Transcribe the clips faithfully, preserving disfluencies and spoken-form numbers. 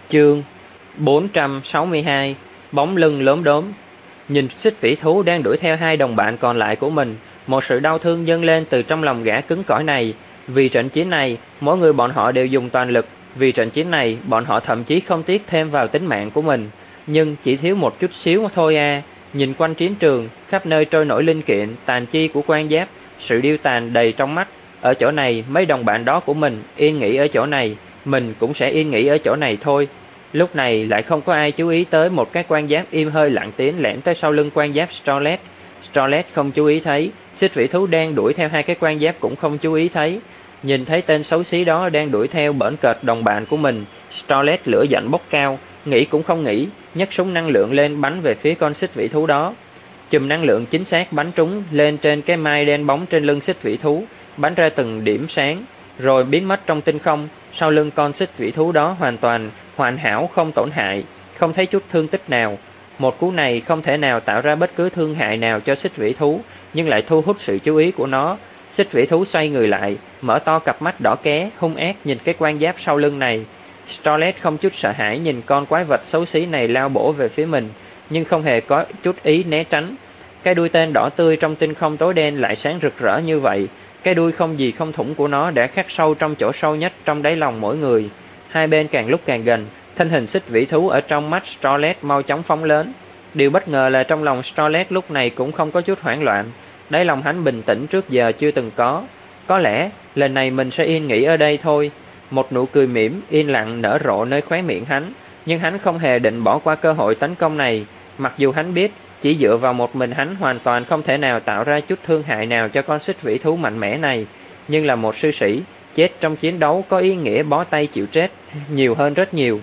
Chương bốn trăm sáu mươi hai. Bóng lưng lốm đốm. Nhìn xích vĩ thú đang đuổi theo hai đồng bạn còn lại của mình, một sự đau thương dâng lên từ trong lòng gã cứng cỏi này. Vì trận chiến này, mỗi người bọn họ đều dùng toàn lực. Vì trận chiến này, bọn họ thậm chí không tiếc thêm vào tính mạng của mình. Nhưng chỉ thiếu một chút xíu thôi à. Nhìn quanh chiến trường, khắp nơi trôi nổi linh kiện, tàn chi của quan giáp, sự điêu tàn đầy trong mắt. Ở chỗ này, mấy đồng bạn đó của mình yên nghỉ ở chỗ này, mình cũng sẽ yên nghỉ ở chỗ này thôi. Lúc này lại không có ai chú ý tới một cái quan giáp im hơi lặng tiếng lẻn tới sau lưng quan giáp Starlet. Starlet không chú ý thấy, xích vĩ thú đang đuổi theo hai cái quan giáp cũng không chú ý thấy. Nhìn thấy tên xấu xí đó đang đuổi theo bỡn cợt đồng bạn của mình, Starlet lửa giận bốc cao, nghĩ cũng không nghĩ, nhấc súng năng lượng lên bắn về phía con xích vĩ thú đó. Chùm năng lượng chính xác bắn trúng lên trên cái mai đen bóng trên lưng xích vĩ thú, bắn ra từng điểm sáng, rồi biến mất trong tinh không. Sau lưng con xích vĩ thú đó hoàn toàn hoàn hảo, không tổn hại, không thấy chút thương tích nào. Một cú này không thể nào tạo ra bất cứ thương hại nào cho xích vĩ thú, nhưng lại thu hút sự chú ý của nó. Xích vĩ thú xoay người lại, mở to cặp mắt đỏ ké, hung ác nhìn cái quan giáp sau lưng này. Starlet không chút sợ hãi nhìn con quái vật xấu xí này lao bổ về phía mình, nhưng không hề có chút ý né tránh. Cái đuôi tên đỏ tươi trong tinh không tối đen lại sáng rực rỡ như vậy. Cái đuôi không gì không thủng của nó đã khắc sâu trong chỗ sâu nhất trong đáy lòng mỗi người. Hai bên càng lúc càng gần, thân hình xích vĩ thú ở trong mắt Starlet mau chóng phóng lớn. Điều bất ngờ là trong lòng Starlet lúc này cũng không có chút hoảng loạn. Đáy lòng hắn bình tĩnh trước giờ chưa từng có. Có lẽ lần này mình sẽ yên nghỉ ở đây thôi. Một nụ cười mỉm yên lặng nở rộ nơi khóe miệng hắn, nhưng hắn không hề định bỏ qua cơ hội tấn công này. Mặc dù hắn biết chỉ dựa vào một mình hắn hoàn toàn không thể nào tạo ra chút thương hại nào cho con xích vĩ thú mạnh mẽ này, nhưng là một sư sĩ, chết trong chiến đấu có ý nghĩa bó tay chịu chết nhiều hơn rất nhiều.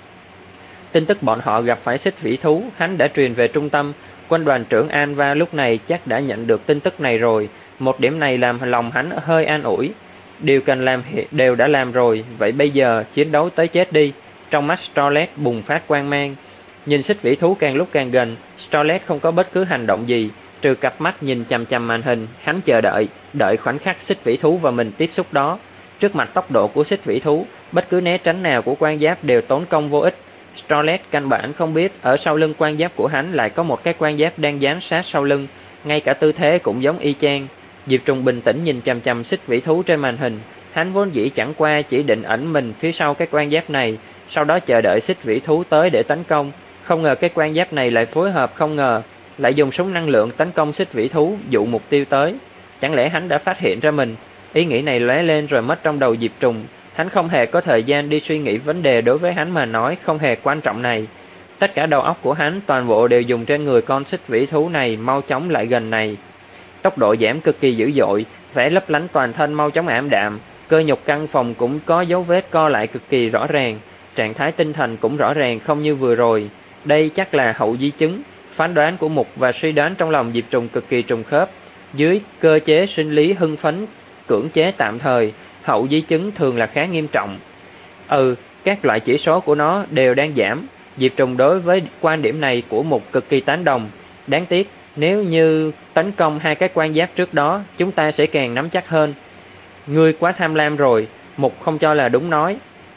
Tin tức bọn họ gặp phải xích vĩ thú hắn đã truyền về trung tâm. Quân đoàn trưởng Anva lúc này chắc đã nhận được tin tức này rồi. Một điểm này làm lòng hắn hơi an ủi. Điều cần làm đều đã làm rồi, vậy bây giờ chiến đấu tới chết đi. Trong mắt Starlet bùng phát quang mang. Nhìn xích vĩ thú càng lúc càng gần, Starlet không có bất cứ hành động gì, trừ cặp mắt nhìn chằm chằm màn hình. Hắn chờ đợi, đợi khoảnh khắc xích vĩ thú và mình tiếp xúc đó. Trước mặt tốc độ của xích vĩ thú, bất cứ né tránh nào của quan giáp đều tốn công vô ích. Starlet căn bản không biết ở sau lưng quan giáp của hắn lại có một cái quan giáp đang dán sát sau lưng, ngay cả tư thế cũng giống y chang. Diệp Trùng bình tĩnh nhìn chằm chằm xích vĩ thú trên màn hình. Hắn vốn dĩ chẳng qua chỉ định ẩn mình phía sau cái quan giáp này, sau đó chờ đợi xích vĩ thú tới để tấn công. Không ngờ cái quan giáp này lại phối hợp không ngờ, lại dùng súng năng lượng tấn công xích vĩ thú, dụ mục tiêu tới. Chẳng lẽ hắn đã phát hiện ra mình? Ý nghĩ này lóe lên rồi mất trong đầu Diệp Trùng. Hắn không hề có thời gian đi suy nghĩ vấn đề đối với hắn mà nói không hề quan trọng này. Tất cả đầu óc của hắn toàn bộ đều dùng trên người con xích vĩ thú này mau chóng lại gần này. Tốc độ giảm cực kỳ dữ dội, vẻ lấp lánh toàn thân mau chóng ảm đạm, cơ nhục căn phòng cũng có dấu vết co lại cực kỳ rõ ràng, trạng thái tinh thần cũng rõ ràng không như vừa rồi. Đây chắc là hậu di chứng. Phán đoán của Mục và suy đoán trong lòng Diệp Trùng cực kỳ trùng khớp. Dưới cơ chế sinh lý hưng phấn cưỡng chế tạm thời, hậu di chứng thường là khá nghiêm trọng. Ừ, các loại chỉ số của nó đều đang giảm. Diệp Trùng đối với quan điểm này của Mục cực kỳ tán đồng. Đáng tiếc, nếu như tấn công hai cái quan giáp trước đó, chúng ta sẽ càng nắm chắc hơn. Ngươi quá tham lam rồi, Mục không cho là đúng nói.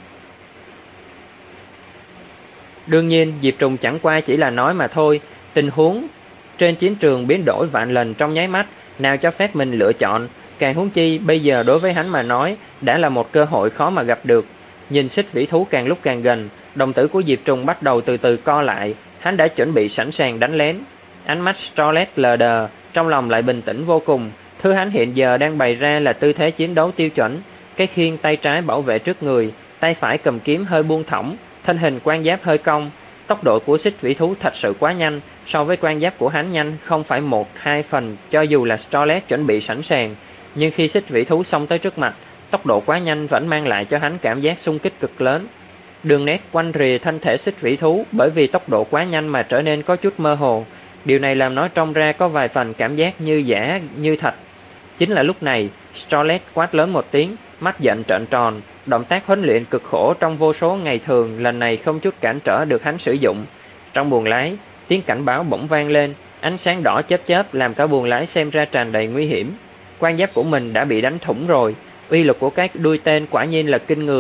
Đương nhiên, Diệp Trùng chẳng qua chỉ là nói mà thôi. Tình huống trên chiến trường biến đổi vạn lần trong nháy mắt, nào cho phép mình lựa chọn. Càng huống chi bây giờ đối với hắn mà nói đã là một cơ hội khó mà gặp được. Nhìn xích vĩ thú càng lúc càng gần, đồng tử của Diệp Trùng bắt đầu từ từ co lại. Hắn đã chuẩn bị sẵn sàng đánh lén. Ánh mắt Starlet lờ đờ, trong lòng lại bình tĩnh vô cùng. Thứ hắn hiện giờ đang bày ra là tư thế chiến đấu tiêu chuẩn. Cái khiên tay trái bảo vệ trước người, tay phải cầm kiếm hơi buông thõng, thân hình quan giáp hơi cong. Tốc độ của xích vĩ thú thật sự quá nhanh, so với quan giáp của hắn nhanh không phải một hai phần cho dù là Starlet chuẩn bị sẵn sàng. Nhưng khi xích vĩ thú xông tới trước mặt, tốc độ quá nhanh vẫn mang lại cho hắn cảm giác xung kích cực lớn. Đường nét quanh rìa thân thể xích vĩ thú bởi vì tốc độ quá nhanh mà trở nên có chút mơ hồ. Điều này làm nó trông ra có vài phần cảm giác như giả như thật. Chính là lúc này, Starlet quát lớn một tiếng, mắt giận trợn tròn. Động tác huấn luyện cực khổ trong vô số ngày thường lần này không chút cản trở được hắn sử dụng. Trong buồng lái, tiếng cảnh báo bỗng vang lên, ánh sáng đỏ chớp chớp làm cả buồng lái xem ra tràn đầy nguy hiểm. Quan giáp của mình đã bị đánh thủng rồi. Uy lực của cái đuôi tên quả nhiên là kinh người.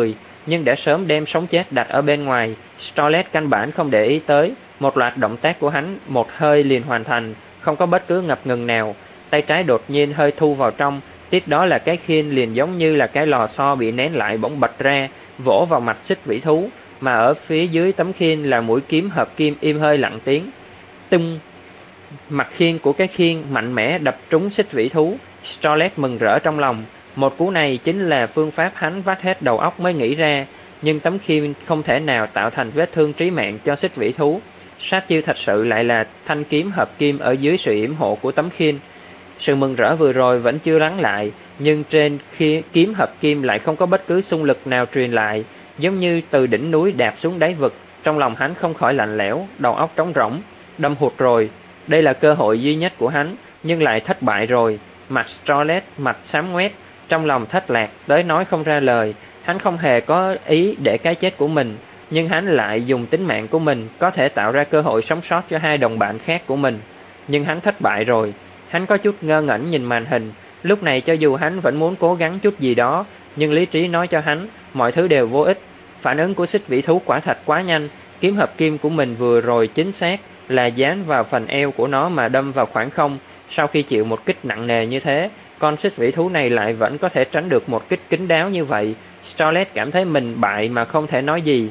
nhưng đã sớm đem sống chết đặt ở bên ngoài. Scarlett căn bản không để ý tới, một loạt động tác của hắn một hơi liền hoàn thành, không có bất cứ ngập ngừng nào. Tay trái đột nhiên hơi thu vào trong, tiếp đó là cái khiên liền giống như là cái lò xo bị nén lại bỗng bật ra, vỗ vào mặt xích vĩ thú, mà ở phía dưới tấm khiên là mũi kiếm hợp kim im hơi lặng tiếng. Tung! Mặt khiên của cái khiên mạnh mẽ đập trúng xích vĩ thú. Scarlett mừng rỡ trong lòng, một cú này chính là phương pháp hắn vắt hết đầu óc mới nghĩ ra, nhưng tấm khiên không thể nào tạo thành vết thương trí mạng cho xích vĩ thú. Sát chiêu thật sự lại là thanh kiếm hợp kim ở dưới sự yểm hộ của tấm khiên. Sự mừng rỡ vừa rồi vẫn chưa lắng lại, nhưng trên khi kiếm hợp kim lại không có bất cứ xung lực nào truyền lại, giống như từ đỉnh núi đạp xuống đáy vực. Trong lòng hắn không khỏi lạnh lẽo, đầu óc trống rỗng, đâm hụt rồi. Đây là cơ hội duy nhất của hắn, nhưng lại thất bại rồi. Mặt Scarlett mặt xám ngoét, trong lòng thất lạc tới nói không ra lời. Hắn không hề có ý để cái chết của mình, nhưng hắn lại dùng tính mạng của mình có thể tạo ra cơ hội sống sót cho hai đồng bạn khác của mình. Nhưng hắn thất bại rồi. Hắn có chút ngơ ngẩn nhìn màn hình. Lúc này cho dù hắn vẫn muốn cố gắng chút gì đó, nhưng lý trí nói cho hắn mọi thứ đều vô ích. Phản ứng của xích vĩ thú quả thật quá nhanh. Kiếm hợp kim của mình vừa rồi chính xác là dán vào phần eo của nó mà đâm vào khoảng không. Sau khi chịu một kích nặng nề như thế, con xích vĩ thú này lại vẫn có thể tránh được một kích kín đáo như vậy. Scarlett cảm thấy mình bại mà không thể nói gì.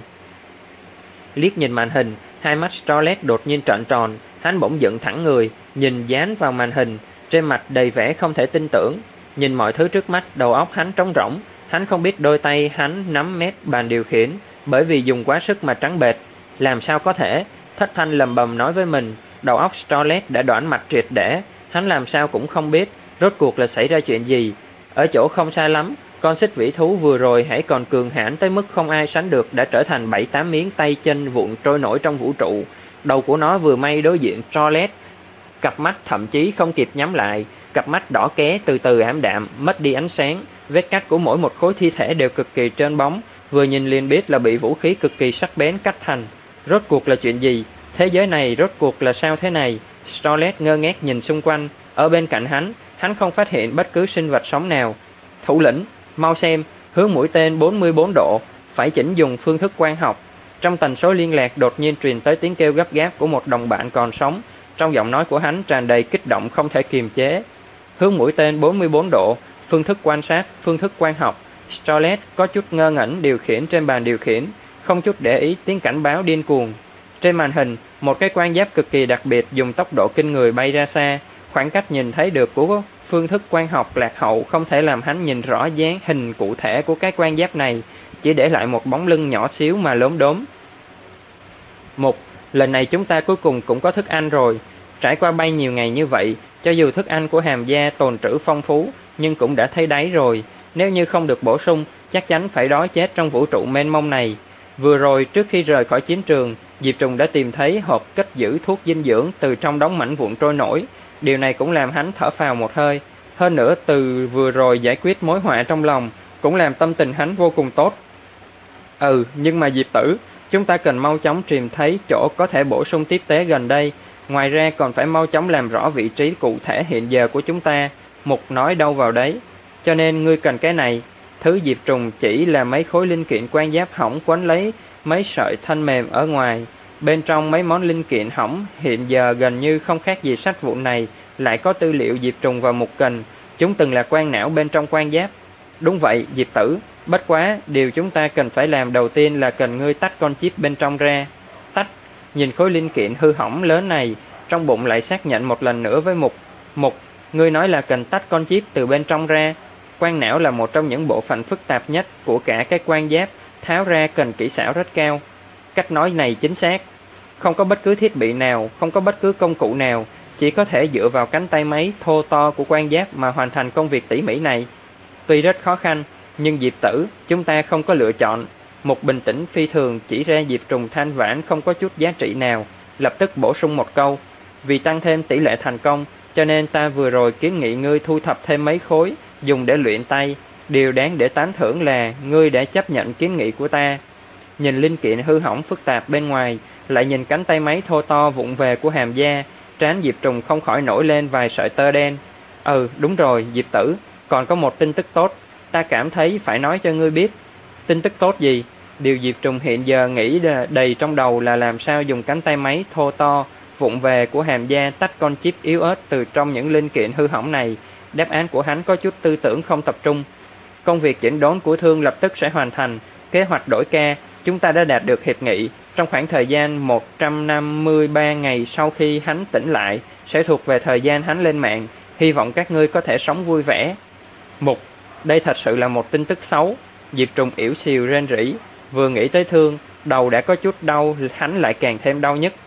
Liếc nhìn màn hình, hai mắt Scarlett đột nhiên trợn tròn. Hắn bỗng dựng thẳng người, nhìn dán vào màn hình, trên mặt đầy vẻ không thể tin tưởng. Nhìn mọi thứ trước mắt, đầu óc hắn trống rỗng. Hắn không biết đôi tay hắn nắm mép bàn điều khiển, bởi vì dùng quá sức mà trắng bệch. Làm sao có thể? Thất thanh lầm bầm nói với mình. Đầu óc Scarlett đã đoản mạch triệt để. Hắn làm sao cũng không biết rốt cuộc là xảy ra chuyện gì. Ở chỗ không xa lắm, con xích vĩ thú vừa rồi hãy còn cường hãn tới mức không ai sánh được đã trở thành bảy tám miếng tay chân vụn trôi nổi trong vũ trụ. Đầu của nó vừa may đối diện Scarlett, cặp mắt thậm chí không kịp nhắm lại, cặp mắt đỏ ké từ từ ảm đạm, mất đi ánh sáng. Vết cắt của mỗi một khối thi thể đều cực kỳ trơn bóng, vừa nhìn liền biết là bị vũ khí cực kỳ sắc bén cắt thành. Rốt cuộc là chuyện gì? Thế giới này rốt cuộc là sao thế này? Scarlett ngơ ngác nhìn xung quanh. Ở bên cạnh hắn, hắn không phát hiện bất cứ sinh vật sống nào. Thủ lĩnh, mau xem, hướng mũi tên bốn mươi bốn độ, phải chỉnh dùng phương thức quang học. Trong tần số liên lạc đột nhiên truyền tới tiếng kêu gấp gáp của một đồng bạn còn sống. Trong giọng nói của hắn tràn đầy kích động không thể kiềm chế. Hướng mũi tên bốn mươi bốn độ, phương thức quan sát, phương thức quang học. Scarlett có chút ngơ ngẩn điều khiển trên bàn điều khiển, không chút để ý tiếng cảnh báo điên cuồng. Trên màn hình, một cái quan giáp cực kỳ đặc biệt dùng tốc độ kinh người bay ra xa. Khoảng cách nhìn thấy được của phương thức quang học lạc hậu không thể làm hắn nhìn rõ dáng hình cụ thể của cái quan giáp này, chỉ để lại một bóng lưng nhỏ xíu mà lốm đốm. Một, lần này chúng ta cuối cùng cũng có thức ăn rồi. Trải qua bay nhiều ngày như vậy, cho dù thức ăn của Hàm gia tồn trữ phong phú, nhưng cũng đã thấy đáy rồi. Nếu như không được bổ sung, chắc chắn phải đói chết trong vũ trụ mênh mông này. Vừa rồi trước khi rời khỏi chiến trường, Diệp Trùng đã tìm thấy hộp cất giữ thuốc dinh dưỡng từ trong đống mảnh vụn trôi nổi. Điều này cũng làm hắn thở phào một hơi. Hơn nữa từ vừa rồi giải quyết mối họa trong lòng, cũng làm tâm tình hắn vô cùng tốt. Ừ, nhưng mà Diệp tử, chúng ta cần mau chóng tìm thấy chỗ có thể bổ sung tiếp tế gần đây. Ngoài ra còn phải mau chóng làm rõ vị trí cụ thể hiện giờ của chúng ta. Mục nói đâu vào đấy. Cho nên ngươi cần cái này. Thứ Diệp Trùng chỉ là mấy khối linh kiện quan giáp hỏng quấn lấy mấy sợi thanh mềm ở ngoài. Bên trong mấy món linh kiện hỏng hiện giờ gần như không khác gì sách vụn này, lại có tư liệu Diệp Trùng và Mục cần. Chúng từng là quan não bên trong quan giáp. Đúng vậy, Diệp tử. Bất quá, điều chúng ta cần phải làm đầu tiên là cần ngươi tách con chip bên trong ra. Tách, nhìn khối linh kiện hư hỏng lớn này, trong bụng lại xác nhận một lần nữa với Mục. Mục, ngươi nói là cần tách con chip từ bên trong ra. Quan não là một trong những bộ phận phức tạp nhất của cả cái quan giáp, tháo ra cần kỹ xảo rất cao. Cách nói này chính xác. Không có bất cứ thiết bị nào, không có bất cứ công cụ nào, chỉ có thể dựa vào cánh tay máy thô to của quan giáp mà hoàn thành công việc tỉ mỉ này. Tuy rất khó khăn, nhưng Diệp tử, chúng ta không có lựa chọn. Một bình tĩnh phi thường chỉ ra Diệp Trùng than vãn không có chút giá trị nào, lập tức bổ sung một câu. Vì tăng thêm tỷ lệ thành công, cho nên ta vừa rồi kiến nghị ngươi thu thập thêm mấy khối, dùng để luyện tay. Điều đáng để tán thưởng là ngươi đã chấp nhận kiến nghị của ta. Nhìn linh kiện hư hỏng phức tạp bên ngoài, lại nhìn cánh tay máy thô to vụng về của Hàm gia, trán Diệp Trùng không khỏi nổi lên vài sợi tơ đen. Ừ, đúng rồi, Diệp tử, còn có một tin tức tốt, ta cảm thấy phải nói cho ngươi biết. Tin tức tốt gì? Điều Diệp Trùng hiện giờ nghĩ đầy trong đầu là làm sao dùng cánh tay máy thô to, vụng về của hàm da tách con chip yếu ớt từ trong những linh kiện hư hỏng này. Đáp án của hắn có chút tư tưởng không tập trung. Công việc chỉnh đốn của Thương lập tức sẽ hoàn thành. Kế hoạch đổi ca, chúng ta đã đạt được hiệp nghị. Trong khoảng thời gian một trăm năm mươi ba ngày sau khi hắn tỉnh lại, sẽ thuộc về thời gian hắn lên mạng. Hy vọng các ngươi có thể sống vui vẻ. Mục, đây thật sự là một tin tức xấu. Diệp Trùng yểu xìu rên rỉ. Vừa nghĩ tới Thương, đầu đã có chút đau, hắn lại càng thêm đau nhức.